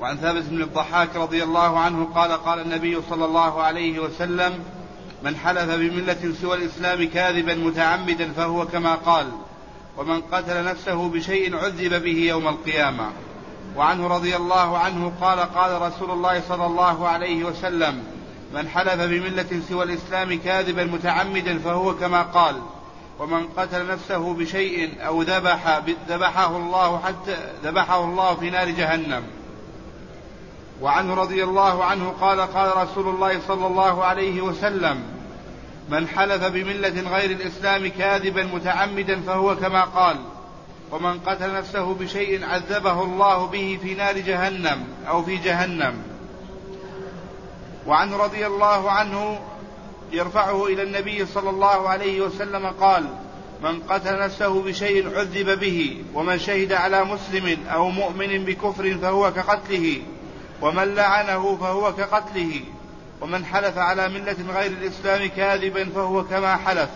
وعن ثابت بن الضحاك رضي الله عنه قال قال النبي صلى الله عليه وسلم: من حلف بملة سوى الإسلام كاذبا متعمدا فهو كما قال، ومن قتل نفسه بشيء عذب به يوم القيامة. وعنه رضي الله عنه قال قال رسول الله صلى الله عليه وسلم: من حلف بملة سوى الإسلام كاذبا متعمدا فهو كما قال، ومن قتل نفسه بشيء أو ذبحه الله في نار جهنم. وعنه رضي الله عنه قال قال رسول الله صلى الله عليه وسلم: من حلف بملة غير الإسلام كاذبا متعمدا فهو كما قال، ومن قتل نفسه بشيء عذبه الله به في نار جهنم أو في جهنم. وعنه رضي الله عنه يرفعه إلى النبي صلى الله عليه وسلم قال: من قتل نفسه بشيء عذب به، ومن شهد على مسلم أو مؤمن بكفر فهو كقتله، ومن لعنه فهو كقتله، ومن حلف على ملة غير الإسلام كاذبا فهو كما حلف.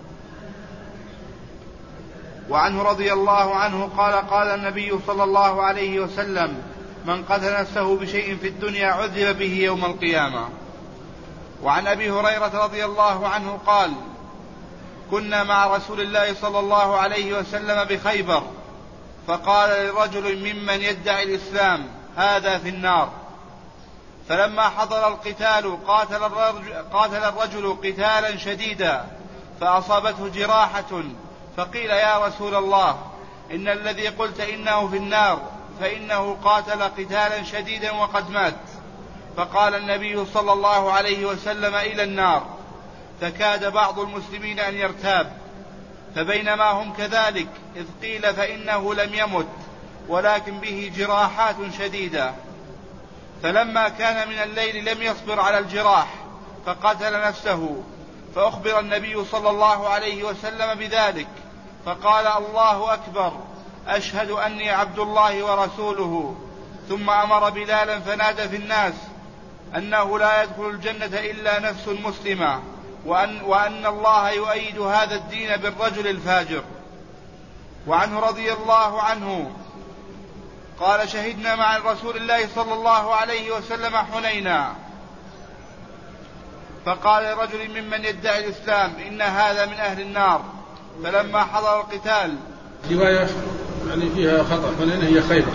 وعنه رضي الله عنه قال قال النبي صلى الله عليه وسلم: من قتل نفسه بشيء في الدنيا عذب به يوم القيامة. وعن أبي هريرة رضي الله عنه قال: كنا مع رسول الله صلى الله عليه وسلم بخيبر، فقال لرجل ممن يدعي الإسلام: هذا في النار. فلما حضر القتال قاتل الرجل قتالا شديدا، فأصابته جراحة، فقيل: يا رسول الله، إن الذي قلت إنه في النار فإنه قاتل قتالا شديدا وقد مات. فقال النبي صلى الله عليه وسلم: إلى النار. فكاد بعض المسلمين أن يرتاب، فبينما هم كذلك إذ قيل: فإنه لم يمت ولكن به جراحات شديدة. فلما كان من الليل لم يصبر على الجراح فقتل نفسه، فأخبر النبي صلى الله عليه وسلم بذلك، فقال: الله أكبر، أشهد أني عبد الله ورسوله. ثم أمر بلالا فنادى في الناس أنه لا يدخل الجنة إلا نفس مسلمة، وأن الله يؤيد هذا الدين بالرجل الفاجر. وعنه رضي الله عنه قال: شهدنا مع رسول الله صلى الله عليه وسلم حنينا، فقال رجل ممن يدعي الإسلام: إن هذا من أهل النار. فلما حضر القتال، رواية يعني فيها خطأ، فلأن هي خيبر.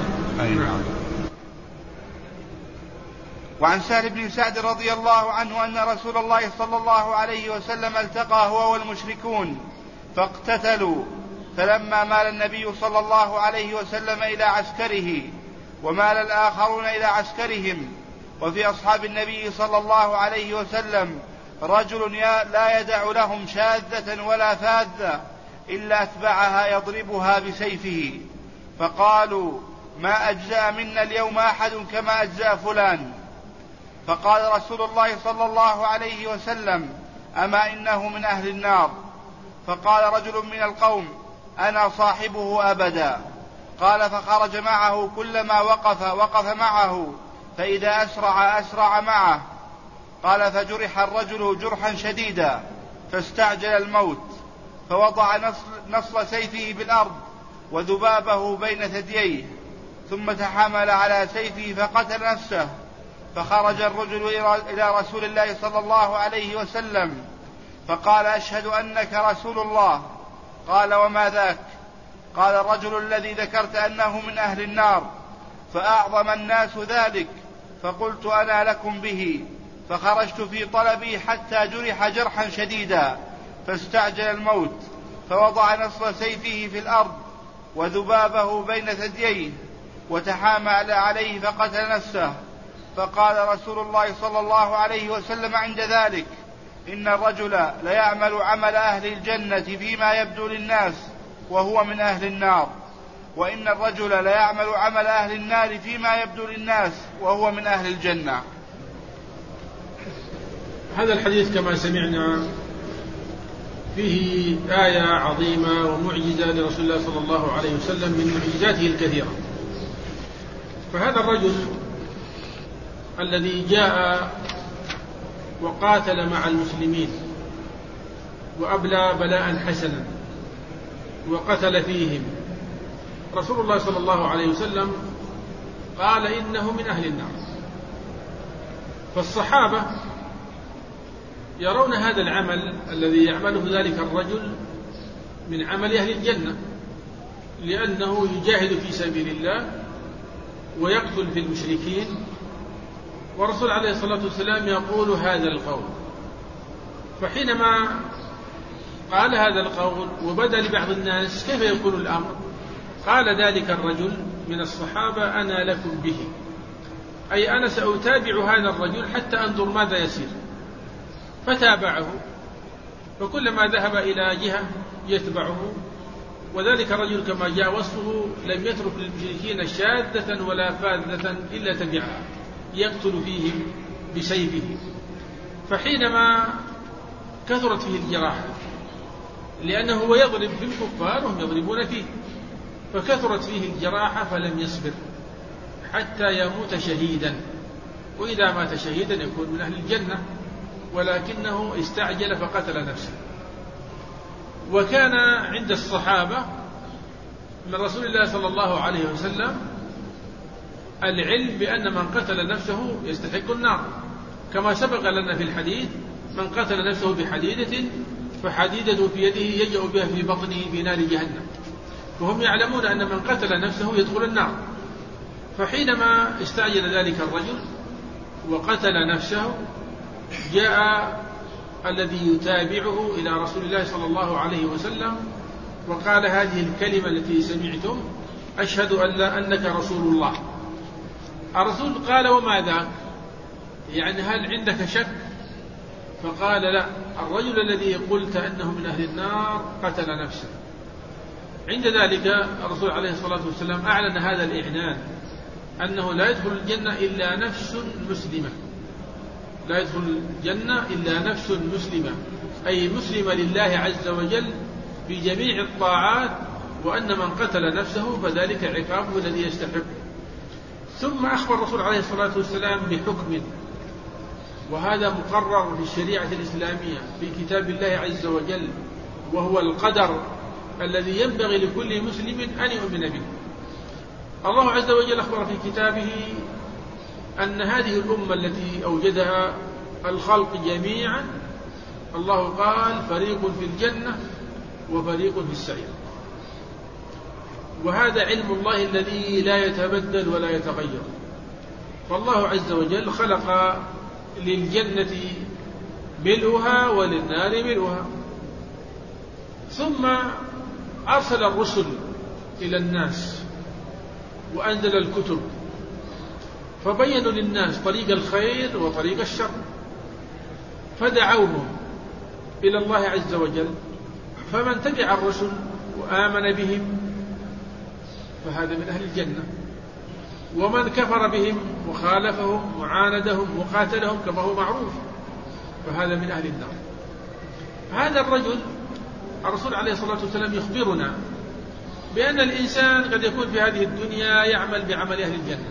وعن سهل بن سعد رضي الله عنه أن رسول الله صلى الله عليه وسلم التقى هو والمشركون فاقتتلوا، فلما مال النبي صلى الله عليه وسلم إلى عسكره ومال الآخرون إلى عسكرهم، وفي أصحاب النبي صلى الله عليه وسلم رجل لا يدع لهم شاذة ولا فاذة إلا أتبعها يضربها بسيفه، فقالوا: ما أجزأ منا اليوم أحد كما أجزأ فلان. فقال رسول الله صلى الله عليه وسلم: أما إنه من أهل النار. فقال رجل من القوم: أنا صاحبه أبدا. قال: فخرج معه، كلما وقف معه، فإذا أسرع معه. قال: فجرح الرجل جرحا شديدا فاستعجل الموت، فوضع نصل سيفه بالأرض وذبابه بين ثدييه، ثم تحامل على سيفه فقتل نفسه. فخرج الرجل إلى رسول الله صلى الله عليه وسلم فقال: أشهد أنك رسول الله. قال: وما ذاك؟ قال: الرجل الذي ذكرت أنه من أهل النار. فأعظم الناس ذلك، فقلت أنا لكم به، فخرجت في طلبي حتى جرح جرحا شديدا فاستعجل الموت، فوضع نصل سيفه في الأرض وذبابه بين ثدييه وتحامل عليه فقتل نفسه. فقال رسول الله صلى الله عليه وسلم عند ذلك: إن الرجل ليعمل عمل أهل الجنة فيما يبدو للناس وهو من أهل النار، وإن الرجل ليعمل عمل أهل النار فيما يبدو للناس وهو من أهل الجنة. هذا الحديث كما سمعنا فيه آية عظيمة ومعجزة لرسول الله صلى الله عليه وسلم من معجزاته الكثيرة. فهذا الرجل الذي جاء وقاتل مع المسلمين وأبلى بلاء حسنا وقتل فيهم، رسول الله صلى الله عليه وسلم قال إنه من أهل النار. فالصحابة يرون هذا العمل الذي يعمله ذلك الرجل من عمل أهل الجنة، لأنه يجاهد في سبيل الله ويقتل في المشركين، والرسول عليه الصلاة والسلام يقول هذا القول. فحينما قال هذا القول وبدأ لبعض الناس كيف يكون الأمر، قال ذلك الرجل من الصحابة أنا لكم به، أي أنا سأتابع هذا الرجل حتى أنظر ماذا يسير. فتابعه، فكلما ذهب إلى جهة يتبعه، وذلك الرجل كما جاء وصفه لم يترك للمشركين شاذة ولا فاذة إلا تبعها يقتل فيهم بسيفه. فحينما كثرت فيه الجراحة، لأنه هو يضرب في الكفار وهم يضربون فيه، فكثرت فيه الجراحة فلم يصبر حتى يموت شهيدا، وإذا مات شهيدا يكون من أهل الجنة، ولكنه استعجل فقتل نفسه. وكان عند الصحابة من رسول الله صلى الله عليه وسلم العلم بأن من قتل نفسه يستحق النار، كما سبق لنا في الحديث من قتل نفسه بحديدة فحديدة في يده يجأ بها في بطنه في نار جهنم. وهم يعلمون أن من قتل نفسه يدخل النار. فحينما استعجل ذلك الرجل وقتل نفسه، جاء الذي يتابعه إلى رسول الله صلى الله عليه وسلم وقال هذه الكلمة التي سمعتم أشهد أن لا أنك رسول الله. الرسول قال وما ذاك، يعني هل عندك شك؟ فقال لا، الرجل الذي قلت أنه من أهل النار قتل نفسه. عند ذلك الرسول عليه الصلاة والسلام أعلن هذا الإعلان أنه لا يدخل الجنة إلا نفس مسلمة، لا يدخل الجنة إلا نفس مسلمة، أي مسلمة لله عز وجل في جميع الطاعات، وأن من قتل نفسه فذلك عقابه الذي يستحق. ثم أخبر الرسول عليه الصلاة والسلام بحكم، وهذا مقرر في الشريعة الإسلامية في كتاب الله عز وجل، وهو القدر الذي ينبغي لكل مسلم أن يؤمن به. الله عز وجل أخبر في كتابه أن هذه الأمة التي أوجدها الخلق جميعا، الله قال فريق في الجنة وفريق في السعير. وهذا علم الله الذي لا يتبدل ولا يتغير. فالله عز وجل خلق للجنة ملؤها وللنار ملؤها، ثم أرسل الرسل إلى الناس وأنزل الكتب فبينوا للناس طريق الخير وطريق الشر، فدعوهم إلى الله عز وجل، فمن تبع الرسل وآمن بهم فهذا من أهل الجنة، ومن كفر بهم وخالفهم وعاندهم وقاتلهم كما هو معروف فهذا من أهل النار. هذا الرجل الرسول عليه الصلاة والسلام يخبرنا بأن الإنسان قد يكون في هذه الدنيا يعمل بعمل أهل الجنة،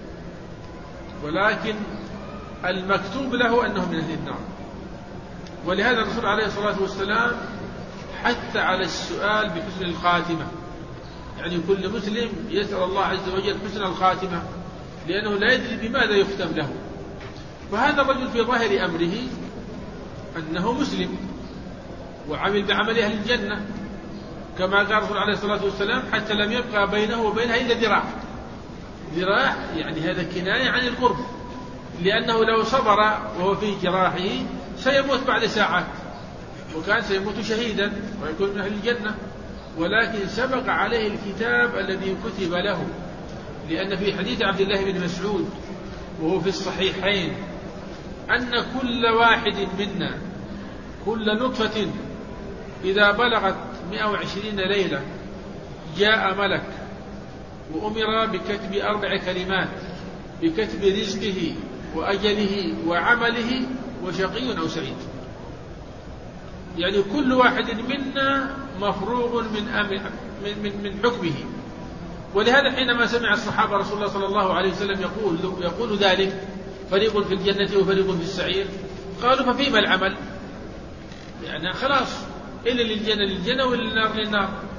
ولكن المكتوب له أنه من أهل النار. ولهذا الرسول عليه الصلاة والسلام حث على السؤال بحسن الخاتمة، يعني كل مسلم يسأل الله عز وجل حسن الخاتمة، لأنه لا يدري بماذا يختم له. فهذا الرجل في ظاهر أمره أنه مسلم وعمل بعمل أهل الجنة، كما قال الرسول عليه الصلاة والسلام حتى لم يبقى بينه وبينها إلا ذراع. ذراع يعني هذا كناية عن القرب، لأنه لو صبر وهو في جراحه سيموت بعد ساعات، وكان سيموت شهيدا ويكون من أهل الجنة، ولكن سبق عليه الكتاب الذي كتب له. لأن في حديث عبد الله بن مسعود وهو في الصحيحين أن كل واحد منا كل نطفة إذا بلغت 120 ليلة جاء ملك وأمر بكتب 4 كلمات، بكتب رزقه وأجله وعمله وشقي أو سعيد. يعني كل واحد منا مفروغ من حكمه. ولهذا حينما سمع الصحابة رسول الله صلى الله عليه وسلم يقول ذلك فريق في الجنة وفريق في السعير، قالوا ففيما العمل؟ يعني خلاص إلا للجنة للجنة وللنار للنار.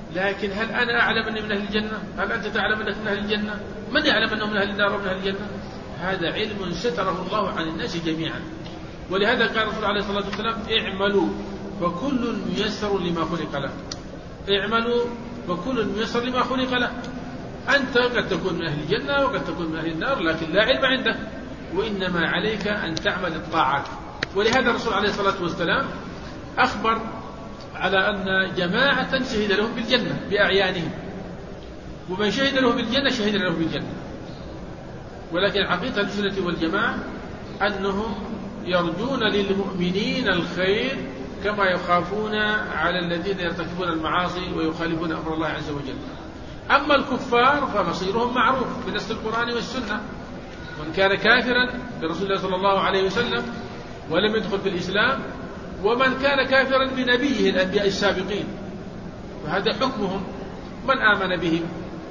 لكن هل أنا أعلم أني من أهل الجنة؟ هل أنت تعلم أنك من أهل الجنة؟ من يعلم أنه من أهل النار ومن أهل الجنة؟ هذا علم ستره الله عن الناس جميعا. ولهذا قال الرسول عليه الصلاة والسلام: اعملوا فكل ميسر لما خلق له. اعملوا فكل ميسر لما خلق له. أنت قد تكون من أهل الجنة وقد تكون من أهل النار، لكن لا علم عندك، وإنما عليك أن تعمل الطاعات. ولهذا الرسول عليه الصلاة والسلام أخبر على أن جماعة شهد لهم بالجنة بأعيانهم، ومن شهد له بالجنة شهد له بالجنة. ولكن عقيدة السنة والجماعة أنهم يرجون للمؤمنين الخير كما يخافون على الذين يرتكبون المعاصي ويخالفون أمر الله عز وجل. أما الكفار فمصيرهم معروف بنص القرآن والسنة: من كان كافرا برسول الله صلى الله عليه وسلم ولم يدخل في الإسلام، ومن كان كافرا بنبيه الأنبياء السابقين، فهذا حكمهم: من آمن بهم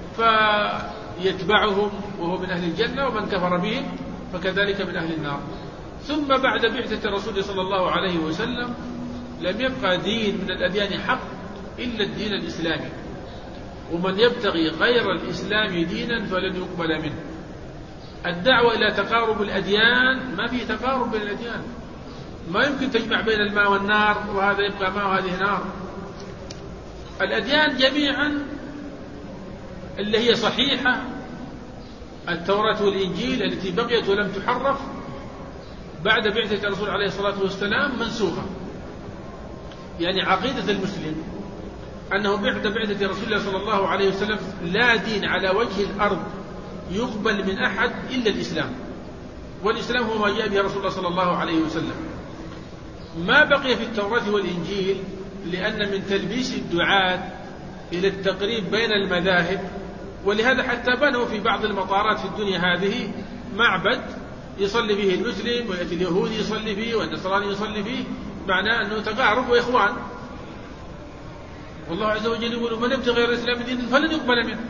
فيتبعهم وهو من أهل الجنة، ومن كفر بهم فكذلك من أهل النار. ثم بعد بعثة الرسول صلى الله عليه وسلم لم يبقى دين من الأديان حق إلا الدين الإسلامي، ومن يبتغي غير الإسلام دينا فلن يقبل منه. الدعوة إلى تقارب الأديان ما في تقارب بين الأديان، ما يمكن تجمع بين الماء والنار وهذا يبقى ماء وهذه نار. الأديان جميعا اللي هي صحيحة، التوراة والإنجيل التي بقيت ولم تحرف بعد بعثة الرسول عليه الصلاة والسلام منسوخة. يعني عقيدة المسلم أنه بعد بعثة رسول الله صلى الله عليه وسلم لا دين على وجه الأرض يقبل من أحد إلا الإسلام، والإسلام هو ما جاء به رسول الله صلى الله عليه وسلم. ما بقي في التوراة والإنجيل لأن من تلبيس الدعاة إلى التقريب بين المذاهب، ولهذا حتى بنوا في بعض المطارات في الدنيا هذه معبد يصلي به المسلم ويأتي اليهودي يصلي فيه والنصراني يصلي فيه، معناه أنه تقارب وإخوان. والله عز وجل يقول: من يبتغي غير الإسلام دينا فلن يقبل منه.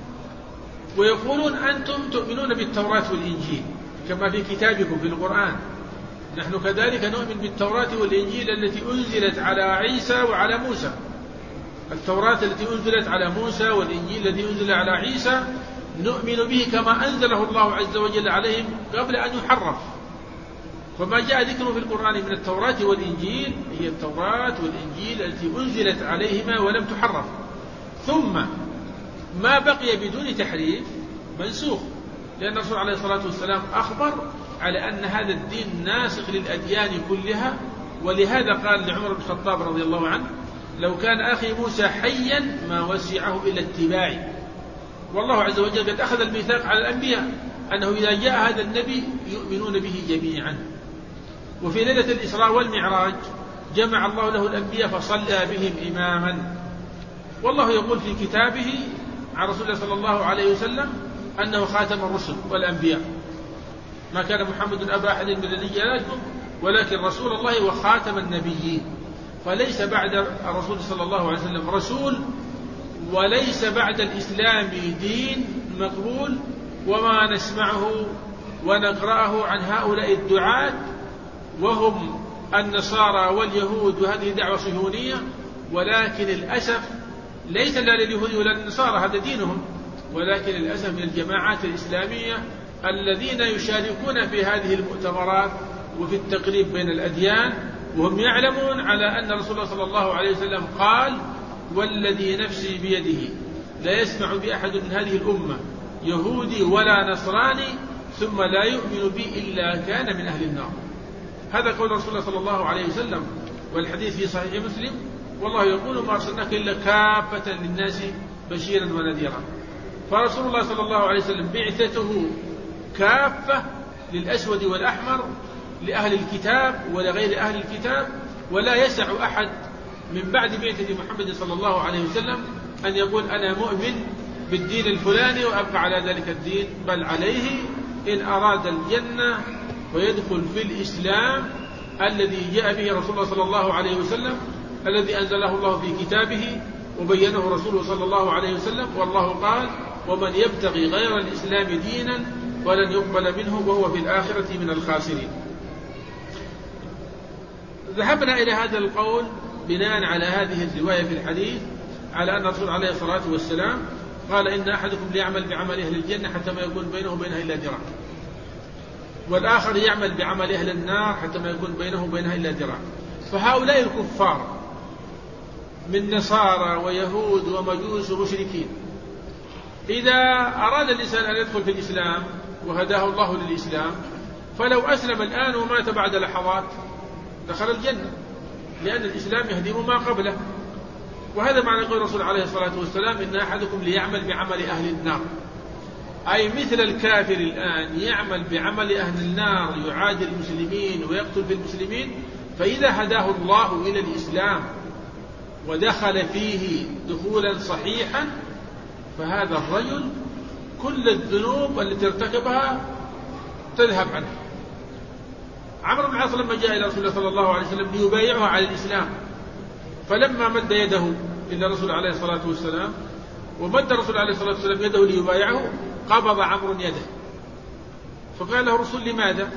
ويقولون: أنتم تؤمنون بالتوراة والإنجيل كما في كتابكم في القرآن، نحن كذلك نؤمن بالتوراة والإنجيل التي أنزلت على عيسى وعلى موسى. التوراة التي أنزلت على موسى والإنجيل الذي أنزل على عيسى نؤمن به كما أنزله الله عز وجل عليهم قبل أن يحرف. فما جاء ذكره في القرآن من التوراة والإنجيل هي التوراة والإنجيل التي أنزلت عليهما ولم تحرف. ثم ما بقي بدون تحريف منسوخ، لأن الرسول عليه الصلاة والسلام أخبر على أن هذا الدين ناسخ للأديان كلها. ولهذا قال لعمر بن الخطاب رضي الله عنه: لو كان أخي موسى حيا ما وسعه إلى اتباعي. والله عز وجل قد أخذ الميثاق على الأنبياء أنه إذا جاء هذا النبي يؤمنون به جميعا. وفي ليلة الإسراء والمعراج جمع الله له الأنبياء فصلى بهم إماما. والله يقول في كتابه عن رسول الله صلى الله عليه وسلم أنه خاتم الرسل والأنبياء: ما كان محمد أبا أحد من رجالكم ولكن رسول الله وخاتم النبيين. فليس بعد الرسول صلى الله عليه وسلم رسول، وليس بعد الإسلام دين مقبول. وما نسمعه ونقرأه عن هؤلاء الدعاة وهم النصارى واليهود، وهذه دعوة صهيونية، ولكن الأسف ليس لا لليهود ولا للنصارى، هذا دينهم، ولكن للأسف من الجماعات الإسلامية الذين يشاركون في هذه المؤتمرات وفي التقريب بين الأديان، وهم يعلمون على أن رسول الله صلى الله عليه وسلم قال: والذي نفسي بيده لا يسمع بأحد من هذه الأمة يهودي ولا نصراني ثم لا يؤمن بي إلا كان من أهل النار. هذا قول رسول الله صلى الله عليه وسلم، والحديث في صحيح مسلم: والله يقول: ما أرسلناك إلا كافة للناس بشيرا ونذيرا. فرسول الله صلى الله عليه وسلم بعثته كافة للأسود والأحمر، لأهل الكتاب ولغير أهل الكتاب. ولا يسع أحد من بعد بعثة محمد صلى الله عليه وسلم أن يقول: أنا مؤمن بالدين الفلاني وأبقى على ذلك الدين، بل عليه إن أراد الجنة ويدخل في الإسلام الذي جاء به رسول الله صلى الله عليه وسلم، الذي أنزله الله في كتابه وبينه رسوله صلى الله عليه وسلم. والله قال: ومن يبتغي غير الإسلام دينا ولن يقبل منه وهو في الآخرة من الخاسرين. ذهبنا إلى هذا القول بناء على هذه الرواية في الحديث على أن الرسول عليه الصلاة والسلام قال إن أحدكم ليعمل بعمل أهل الجنة حتى ما يكون بينه وبينها إلا ذراع، والآخر يعمل بعمل أهل النار حتى ما يكون بينه وبينها إلا ذراع. فهؤلاء الكفار من نصارى ويهود ومجوس ومشركين إذا أراد الإنسان أن يدخل في الإسلام وهداه الله للإسلام، فلو أسلم الآن ومات بعد لحظات دخل الجنة، لأن الإسلام يهدم ما قبله. وهذا معنى قول الرسول عليه الصلاة والسلام إن أحدكم ليعمل بعمل أهل النار، أي مثل الكافر الآن يعمل بعمل أهل النار، يعادي المسلمين ويقتل في المسلمين، فإذا هداه الله إلى الإسلام ودخل فيه دخولا صحيحا فهذا الرجل كل الذنوب التي ارتكبها تذهب عنه. عمرو بن العاص لما جاء إلى رسول الله صلى الله عليه وسلم ليبايعه على الإسلام، فلما مد يده إلى الرسول عليه الصلاة والسلام ومد الرسول عليه الصلاة والسلام يده ليبايعه، قبض عمرو يده، فقال له الرسول لماذا؟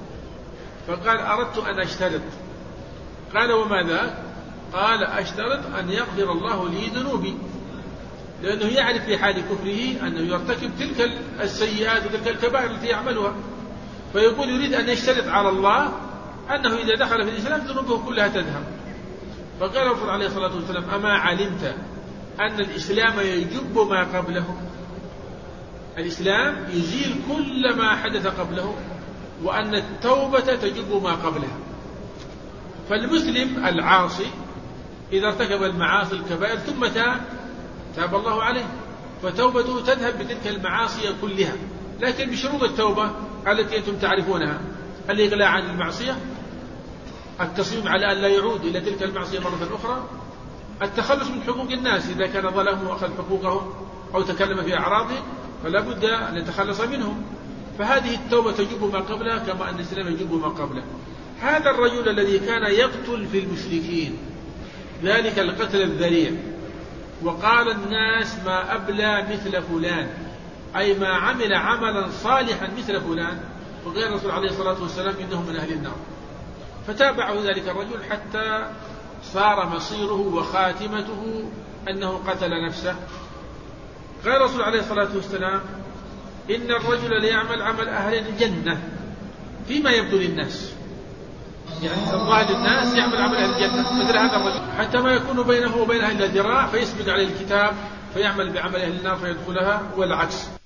فقال أردت أن أشترط. قال وماذا؟ قال أشترط أن يغفر الله لي ذنوبي، لأنه يعرف في حال كفره أنه يرتكب تلك السيئات وتلك الكبائر التي يعملها، فيقول يريد أن يشترط على الله أنه إذا دخل في الإسلام ذنوبه كلها تذهب. فقال الرسول عليه الصلاة والسلام أما علمت أن الإسلام يجب ما قبله؟ الإسلام يزيل كل ما حدث قبله، وأن التوبة تجب ما قبلها. فالمسلم العاصي إذا ارتكب المعاصي الكبائر ثم تاب الله عليه، فتوبته تذهب بتلك المعاصي كلها، لكن بشروط التوبة التي أنتم تعرفونها: الإغلاء عن المعصية، التصميم على أن لا يعود إلى تلك المعصية مرة أخرى، التخلص من حقوق الناس إذا كان ظلمهم وأخذ حقوقهم أو تكلم في أعراضهم فلا بد أن يتخلص منهم. فهذه التوبة تجب ما قبلها كما أن الإسلام يجب ما قبله. هذا الرجل الذي كان يقتل في المشركين ذلك القتل الذريع، وقال الناس ما أبلى مثل فلان، أي ما عمل عملا صالحا مثل فلان، وقال الرسول عليه الصلاة والسلام إنه من أهل النار. فتابعه ذلك الرجل حتى صار مصيره وخاتمته أنه قتل نفسه. قال الرسول عليه الصلاة والسلام إن الرجل ليعمل عمل أهل الجنة فيما يبدو للناس، يعني الظاهر للناس يعمل عمل أهل الجنة مثل هذا الرجل، حتى ما يكون بينه وبينها إلا ذراع فيسبق عليه الكتاب فيعمل بعمل أهل النار فيدخلها، والعكس.